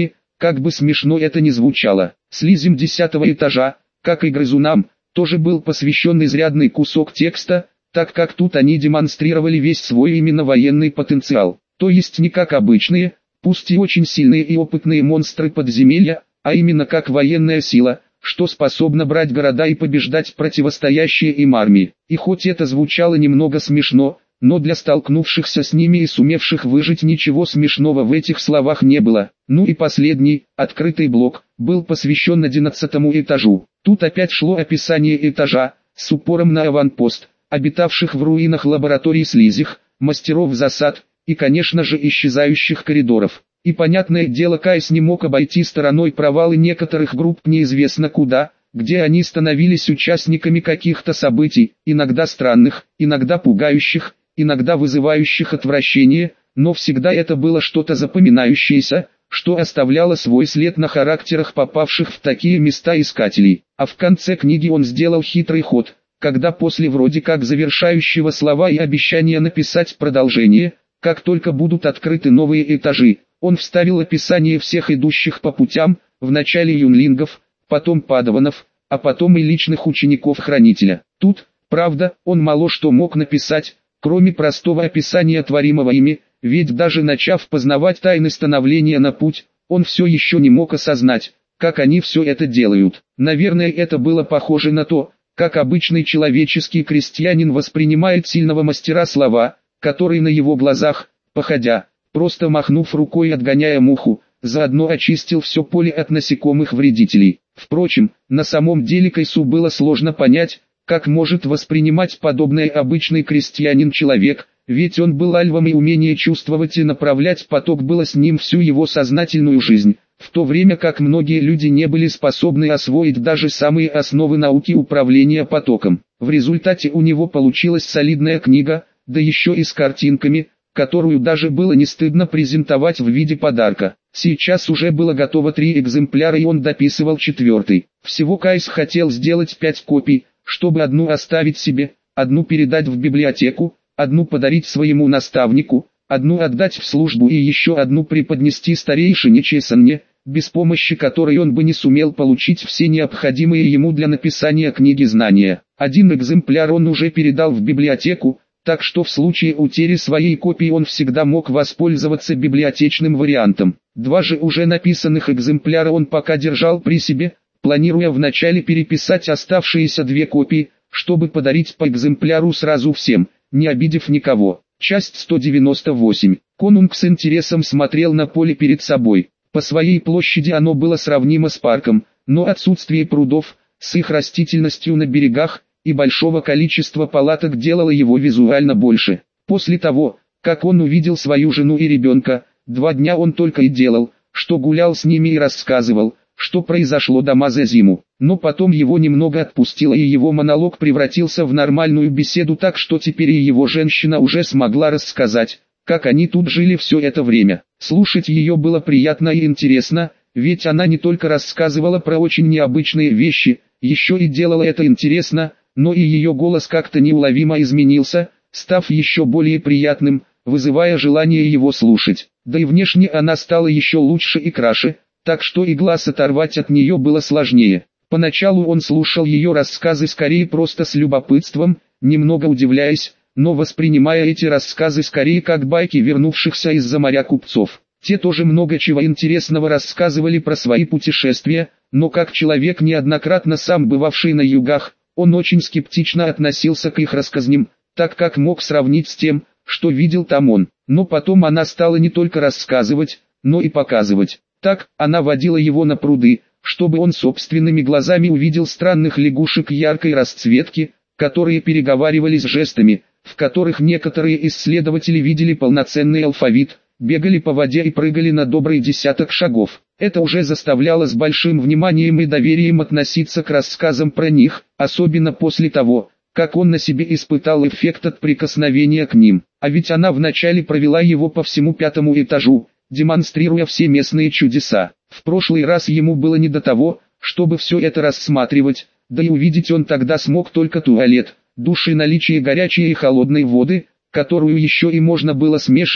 как бы смешно это ни звучало. Слизям десятого этажа, как и грызунам, тоже был посвящен изрядный кусок текста, так как тут они демонстрировали весь свой именно военный потенциал. То есть не как обычные, пусть и очень сильные и опытные монстры подземелья, а именно как военная сила, что способна брать города и побеждать противостоящие им армии. И хоть это звучало немного смешно, но для столкнувшихся с ними и сумевших выжить ничего смешного в этих словах не было. Ну и последний, открытый блок, был посвящен одиннадцатому этажу. Тут опять шло описание этажа, с упором на аванпост, обитавших в руинах лабораторий слизих, мастеров засад, и конечно же исчезающих коридоров. И понятное дело, Кайс не мог обойти стороной провалы некоторых групп неизвестно куда, где они становились участниками каких-то событий, иногда странных, иногда пугающих, иногда вызывающих отвращение, но всегда это было что-то запоминающееся, что оставляло свой след на характерах попавших в такие места искателей. А в конце книги он сделал хитрый ход, когда после вроде как завершающего слова и обещания написать продолжение, как только будут открыты новые этажи, он вставил описание всех идущих по путям, вначале юнлингов, потом падаванов, а потом и личных учеников Хранителя. Тут, правда, он мало что мог написать, кроме простого описания творимого ими, ведь даже начав познавать тайны становления на путь, он все еще не мог осознать, как они все это делают. Наверное, это было похоже на то, как обычный человеческий крестьянин воспринимает сильного мастера слова, который на его глазах, походя, просто махнув рукой отгоняя муху, заодно очистил все поле от насекомых-вредителей. Впрочем, на самом деле Кайсу было сложно понять, как может воспринимать подобное обычный крестьянин-человек, ведь он был альвом и умение чувствовать и направлять поток было с ним всю его сознательную жизнь, в то время как многие люди не были способны освоить даже самые основы науки управления потоком. В результате у него получилась солидная книга, да еще и с картинками, которую даже было не стыдно презентовать в виде подарка. Сейчас уже было готово три экземпляра и он дописывал четвертый. Всего Кайс хотел сделать пять копий, чтобы одну оставить себе, одну передать в библиотеку, одну подарить своему наставнику, одну отдать в службу и еще одну преподнести старейшине Чесанне, без помощи которой он бы не сумел получить все необходимые ему для написания книги знания. Один экземпляр он уже передал в библиотеку, так что в случае утери своей копии он всегда мог воспользоваться библиотечным вариантом. Два же уже написанных экземпляра он пока держал при себе, планируя вначале переписать оставшиеся две копии, чтобы подарить по экземпляру сразу всем, не обидев никого. Часть сто девяносто восемь. Конунг с интересом смотрел на поле перед собой. По своей площади оно было сравнимо с парком, но отсутствие прудов, с их растительностью на берегах, и большого количества палаток делало его визуально больше. После того, как он увидел свою жену и ребенка, два дня он только и делал, что гулял с ними и рассказывал, что произошло дома за зиму. Но потом его немного отпустило и его монолог превратился в нормальную беседу, так что теперь и его женщина уже смогла рассказать, как они тут жили все это время. Слушать ее было приятно и интересно, ведь она не только рассказывала про очень необычные вещи, еще и делала это интересно, но и ее голос как-то неуловимо изменился, став еще более приятным, вызывая желание его слушать. Да и внешне она стала еще лучше и краше, так что и глаз оторвать от нее было сложнее. Поначалу он слушал ее рассказы скорее просто с любопытством, немного удивляясь, но воспринимая эти рассказы скорее как байки вернувшихся из-за моря купцов. Те тоже много чего интересного рассказывали про свои путешествия, но как человек неоднократно сам бывавший на югах, он очень скептично относился к их рассказням, так как мог сравнить с тем, что видел там он. Но потом она стала не только рассказывать, но и показывать. Так, она водила его на пруды, чтобы он собственными глазами увидел странных лягушек яркой расцветки, которые переговаривались жестами, в которых некоторые исследователи видели полноценный алфавит, бегали по воде и прыгали на добрый десяток шагов. Это уже заставляло с большим вниманием и доверием относиться к рассказам про них, особенно после того, как он на себе испытал эффект от прикосновения к ним. А ведь она вначале провела его по всему пятому этажу, демонстрируя все местные чудеса. В прошлый раз ему было не до того, чтобы все это рассматривать, да и увидеть он тогда смог только туалет, душ и наличие горячей и холодной воды, которую еще и можно было смешивать,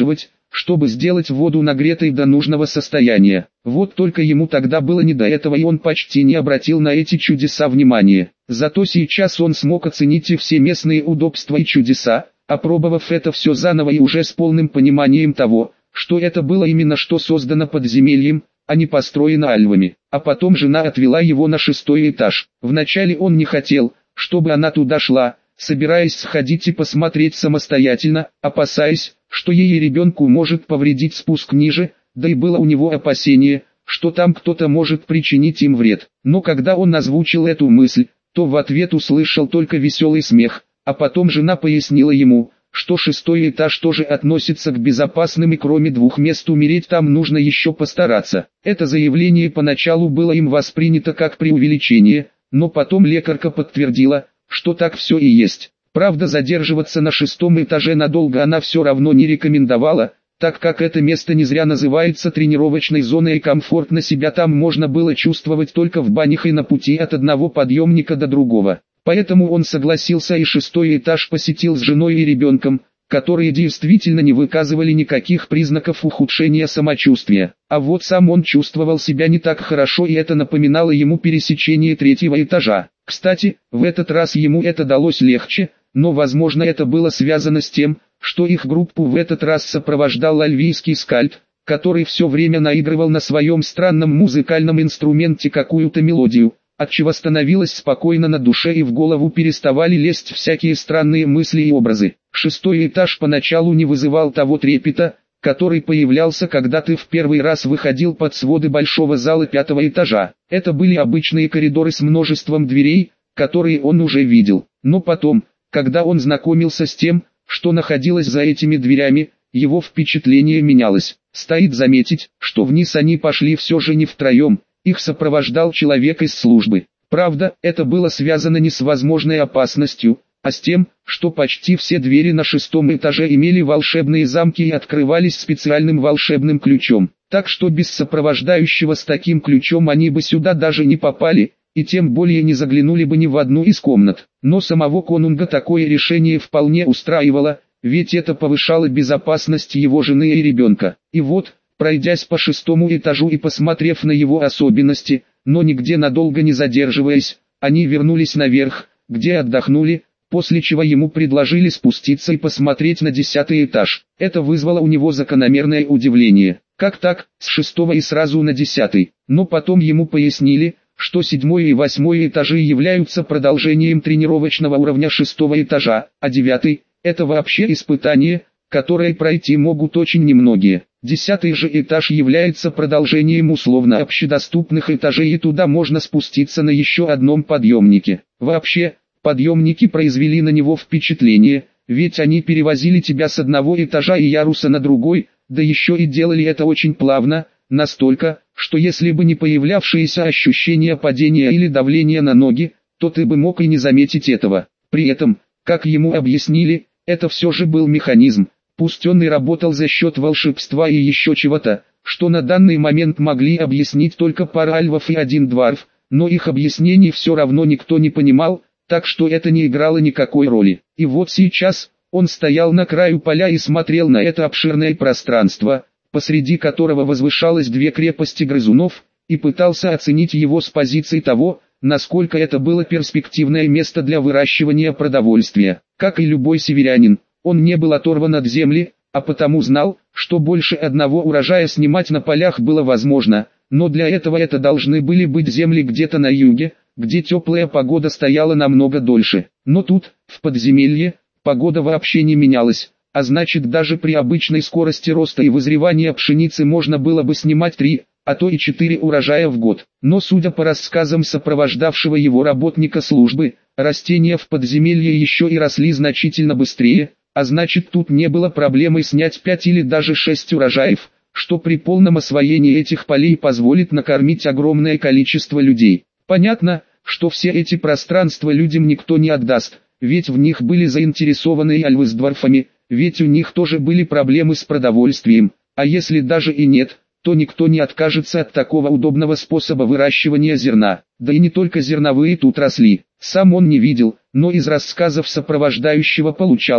чтобы сделать воду нагретой до нужного состояния. Вот только ему тогда было не до этого, и он почти не обратил на эти чудеса внимания. Зато сейчас он смог оценить и все местные удобства и чудеса, опробовав это все заново и уже с полным пониманием того, что это было именно что создано подземельем, а не построено альвами. А потом жена отвела его на шестой этаж. Вначале он не хотел, чтобы она туда шла, собираясь сходить и посмотреть самостоятельно, опасаясь, что ей и ребенку может повредить спуск ниже, да и было у него опасение, что там кто-то может причинить им вред. Но когда он озвучил эту мысль, то в ответ услышал только веселый смех, а потом жена пояснила ему, что шестой этаж тоже относится к безопасным и кроме двух мест умереть там нужно еще постараться. Это заявление поначалу было им воспринято как преувеличение, но потом лекарка подтвердила, что так все и есть. Правда, задерживаться на шестом этаже надолго она все равно не рекомендовала, так как это место не зря называется тренировочной зоной и комфортно себя там можно было чувствовать только в банях и на пути от одного подъемника до другого. Поэтому он согласился и шестой этаж посетил с женой и ребенком, которые действительно не выказывали никаких признаков ухудшения самочувствия. А вот сам он чувствовал себя не так хорошо, и это напоминало ему пересечение третьего этажа. Кстати, в этот раз ему это далось легче, но возможно это было связано с тем, что их группу в этот раз сопровождал альвийский скальд, который все время наигрывал на своем странном музыкальном инструменте какую-то мелодию, отчего становилось спокойно на душе и в голову переставали лезть всякие странные мысли и образы. Шестой этаж поначалу не вызывал того трепета, который появлялся, когда ты в первый раз выходил под своды большого зала пятого этажа. Это были обычные коридоры с множеством дверей, которые он уже видел. Но потом, когда он знакомился с тем, что находилось за этими дверями, его впечатление менялось. Стоит заметить, что вниз они пошли все же не втроем, их сопровождал человек из службы. Правда, это было связано не с возможной опасностью, а с тем, что почти все двери на шестом этаже имели волшебные замки и открывались специальным волшебным ключом. Так что без сопровождающего с таким ключом они бы сюда даже не попали, и тем более не заглянули бы ни в одну из комнат. Но самого конунга такое решение вполне устраивало, ведь это повышало безопасность его жены и ребенка. И вот, пройдясь по шестому этажу и посмотрев на его особенности, но нигде надолго не задерживаясь, они вернулись наверх, где отдохнули, после чего ему предложили спуститься и посмотреть на десятый этаж. Это вызвало у него закономерное удивление. Как так, с шестого и сразу на десятый? Но потом ему пояснили, что седьмой и восьмой этажи являются продолжением тренировочного уровня шестого этажа, а девятый – это вообще испытание, которое пройти могут очень немногие. Десятый же этаж является продолжением условно общедоступных этажей, и туда можно спуститься на еще одном подъемнике. Вообще, подъемники произвели на него впечатление, ведь они перевозили тебя с одного этажа и яруса на другой, да еще и делали это очень плавно, настолько, что если бы не появлявшиеся ощущения падения или давления на ноги, то ты бы мог и не заметить этого. При этом, как ему объяснили, это все же был механизм, пусть он и работал за счет волшебства и еще чего-то, что на данный момент могли объяснить только пара альвов и один дварф, но их объяснений все равно никто не понимал, так что это не играло никакой роли. И вот сейчас, он стоял на краю поля и смотрел на это обширное пространство, посреди которого возвышалось две крепости грызунов, и пытался оценить его с позиции того, насколько это было перспективное место для выращивания продовольствия. Как и любой северянин, он не был оторван от земли, а потому знал, что больше одного урожая снимать на полях было возможно, но для этого это должны были быть земли где-то на юге, где теплая погода стояла намного дольше. Но тут, в подземелье, погода вообще не менялась, а значит даже при обычной скорости роста и вызревания пшеницы можно было бы снимать три, а то и четыре урожая в год. Но судя по рассказам сопровождавшего его работника службы, растения в подземелье еще и росли значительно быстрее, а значит тут не было проблемой снять пять или даже шесть урожаев, что при полном освоении этих полей позволит накормить огромное количество людей. Понятно, что все эти пространства людям никто не отдаст, ведь в них были заинтересованы и альвы с дварфами, ведь у них тоже были проблемы с продовольствием, а если даже и нет, то никто не откажется от такого удобного способа выращивания зерна. Да и не только зерновые тут росли, сам он не видел, но из рассказов сопровождающего получалось,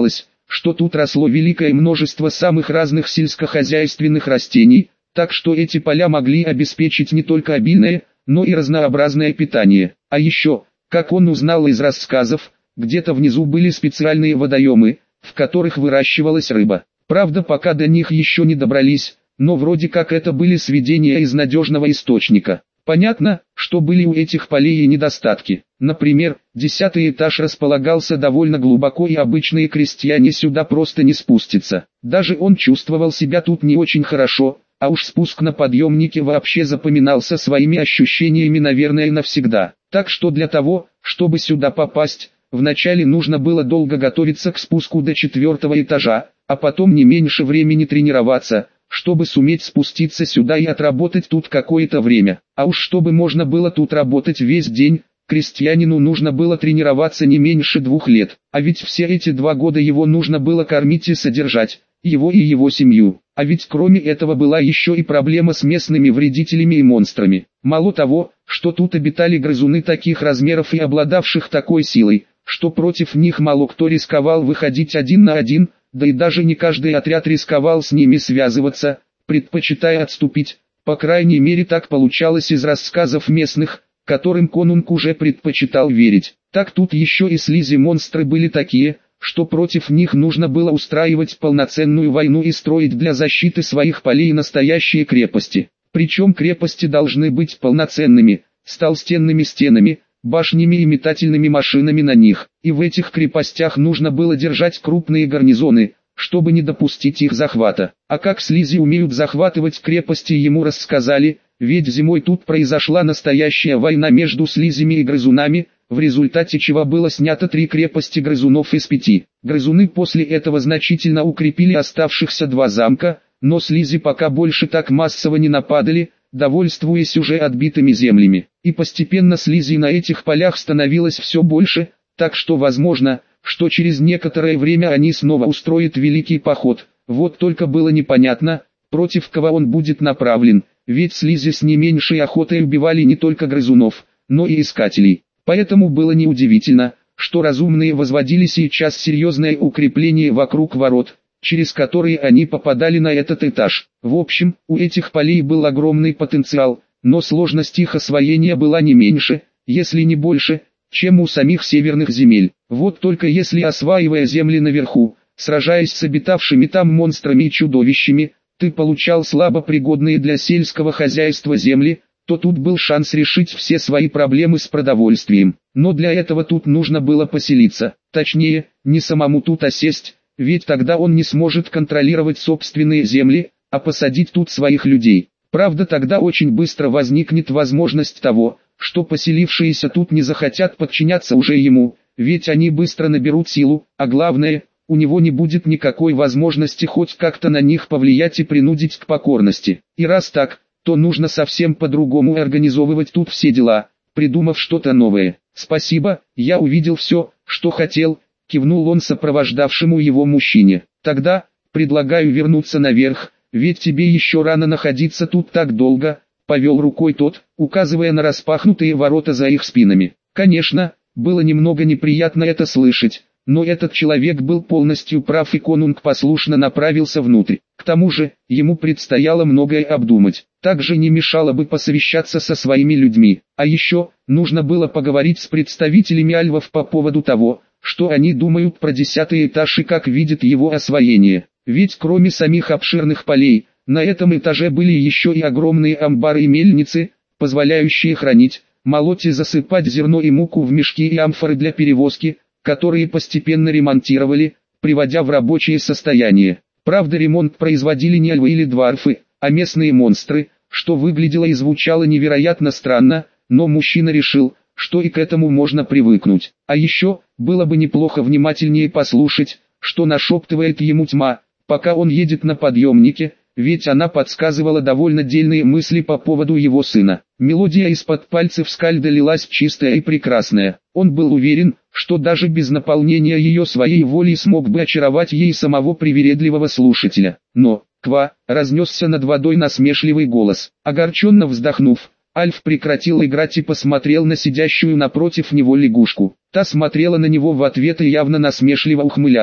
что тут росло великое множество самых разных сельскохозяйственных растений, так что эти поля могли обеспечить не только обильное, но и разнообразное питание. А еще, как он узнал из рассказов, где-то внизу были специальные водоемы, в которых выращивалась рыба. Правда, пока до них еще не добрались, но вроде как это были сведения из надежного источника. Понятно, что были у этих полей и недостатки. Например, десятый этаж располагался довольно глубоко и обычные крестьяне сюда просто не спустятся. Даже он чувствовал себя тут не очень хорошо, а уж спуск на подъемнике вообще запоминался своими ощущениями, наверное, навсегда. Так что для того, чтобы сюда попасть, вначале нужно было долго готовиться к спуску до четвертого этажа, а потом не меньше времени тренироваться, чтобы суметь спуститься сюда и отработать тут какое-то время. А уж чтобы можно было тут работать весь день, крестьянину нужно было тренироваться не меньше двух лет. А ведь все эти два года его нужно было кормить и содержать, его и его семью. А ведь кроме этого была еще и проблема с местными вредителями и монстрами. Мало того, что тут обитали грызуны таких размеров и обладавших такой силой, что против них мало кто рисковал выходить один на один, да и даже не каждый отряд рисковал с ними связываться, предпочитая отступить. По крайней мере так получалось из рассказов местных, которым конунг уже предпочитал верить. Так тут еще и слизи-монстры были такие, что против них нужно было устраивать полноценную войну и строить для защиты своих полей настоящие крепости. Причем крепости должны быть полноценными, с толстенными стенами, башнями и метательными машинами на них. И в этих крепостях нужно было держать крупные гарнизоны, чтобы не допустить их захвата. А как слизи умеют захватывать крепости, ему рассказали, ведь зимой тут произошла настоящая война между слизями и грызунами, в результате чего было снято три крепости грызунов из пяти. Грызуны после этого значительно укрепили оставшихся два замка, но слизи пока больше так массово не нападали, довольствуясь уже отбитыми землями. И постепенно слизей на этих полях становилось все больше, так что возможно, что через некоторое время они снова устроят великий поход. Вот только было непонятно, против кого он будет направлен, ведь слизи с не меньшей охотой убивали не только грызунов, но и искателей. Поэтому было неудивительно, что разумные возводили сейчас серьезное укрепление вокруг ворот, через которые они попадали на этот этаж. В общем, у этих полей был огромный потенциал, но сложность их освоения была не меньше, если не больше, чем у самих северных земель. Вот только если, осваивая земли наверху, сражаясь с обитавшими там монстрами и чудовищами, ты получал слабо пригодные для сельского хозяйства земли, то тут был шанс решить все свои проблемы с продовольствием. Но для этого тут нужно было поселиться, точнее, не самому тут осесть, ведь тогда он не сможет контролировать собственные земли, а посадить тут своих людей. Правда, тогда очень быстро возникнет возможность того, что поселившиеся тут не захотят подчиняться уже ему, ведь они быстро наберут силу, а главное, у него не будет никакой возможности хоть как-то на них повлиять и принудить к покорности. И раз так, то нужно совсем по-другому организовывать тут все дела, придумав что-то новое. «Спасибо, я увидел все, что хотел», — кивнул он сопровождавшему его мужчине. «Тогда, предлагаю вернуться наверх, ведь тебе еще рано находиться тут так долго», — повел рукой тот, указывая на распахнутые ворота за их спинами. Конечно, было немного неприятно это слышать, но этот человек был полностью прав, и конунг послушно направился внутрь. К тому же, ему предстояло многое обдумать. Также не мешало бы посовещаться со своими людьми. А еще, нужно было поговорить с представителями альвов по поводу того, что они думают про десятый этаж и как видят его освоение. Ведь кроме самих обширных полей, на этом этаже были еще и огромные амбары и мельницы, позволяющие хранить, молоть и засыпать зерно и муку в мешки и амфоры для перевозки, которые постепенно ремонтировали, приводя в рабочее состояние. Правда, ремонт производили не альвы или дварфы, а местные монстры, что выглядело и звучало невероятно странно, но мужчина решил, что и к этому можно привыкнуть. А еще, было бы неплохо внимательнее послушать, что нашептывает ему тьма, пока он едет на подъемнике, ведь она подсказывала довольно дельные мысли по поводу его сына. Мелодия из-под пальцев скальда лилась чистая и прекрасная. Он был уверен, что даже без наполнения ее своей волей смог бы очаровать ей самого привередливого слушателя. Но, ква, разнесся над водой насмешливый голос. Огорченно вздохнув, Альф прекратил играть и посмотрел на сидящую напротив него лягушку. Та смотрела на него в ответ и явно насмешливо ухмылялась.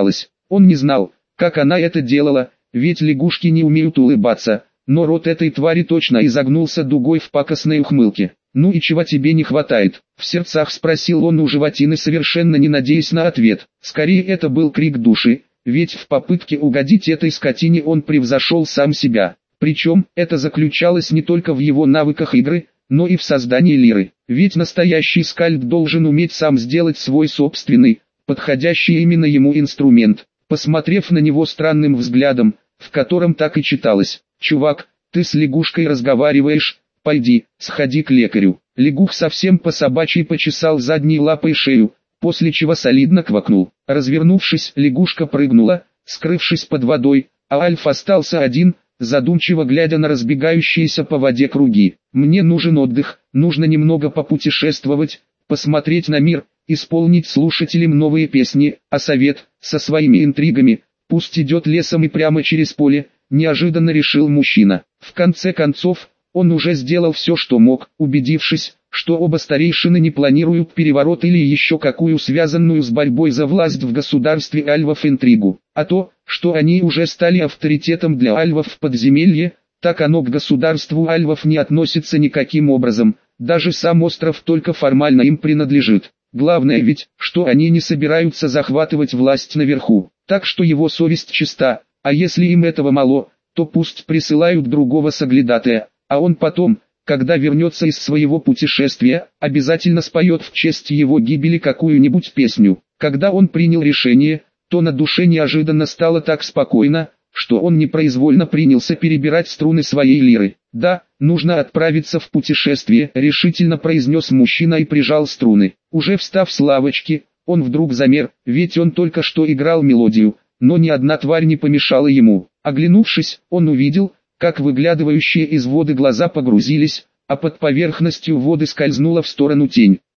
Он не знал, как она это делала, ведь лягушки не умеют улыбаться, но рот этой твари точно изогнулся дугой в пакостной ухмылке. «Ну и чего тебе не хватает?» — в сердцах спросил он у животины, совершенно не надеясь на ответ. Скорее это был крик души, ведь в попытке угодить этой скотине он превзошел сам себя. Причем, это заключалось не только в его навыках игры, но и в создании лиры. Ведь настоящий скальд должен уметь сам сделать свой собственный, подходящий именно ему инструмент. Посмотрев на него странным взглядом, в котором так и читалось: «Чувак, ты с лягушкой разговариваешь, пойди, сходи к лекарю». Лягух совсем по собачьи почесал задней лапой шею, после чего солидно квакнул. Развернувшись, лягушка прыгнула, скрывшись под водой, а Альф остался один, задумчиво глядя на разбегающиеся по воде круги. «Мне нужен отдых, нужно немного попутешествовать, посмотреть на мир, исполнить слушателям новые песни, а совет, со своими интригами, пусть идет лесом и прямо через поле», неожиданно решил мужчина. В конце концов, он уже сделал все, что мог, убедившись, что оба старейшины не планируют переворот или еще какую связанную с борьбой за власть в государстве альвов интригу. А то, что они уже стали авторитетом для альвов в подземелье, так оно к государству альвов не относится никаким образом, даже сам остров только формально им принадлежит. Главное ведь, что они не собираются захватывать власть наверху, так что его совесть чиста, а если им этого мало, то пусть присылают другого соглядатая, а он потом, когда вернется из своего путешествия, обязательно споет в честь его гибели какую-нибудь песню. Когда он принял решение, то на душе неожиданно стало так спокойно, что он непроизвольно принялся перебирать струны своей лиры. «Да, нужно отправиться в путешествие», — решительно произнес мужчина и прижал струны. Уже встав с лавочки, он вдруг замер, ведь он только что играл мелодию, но ни одна тварь не помешала ему. Оглянувшись, он увидел, как выглядывающие из воды глаза погрузились, а под поверхностью воды скользнула в сторону тень.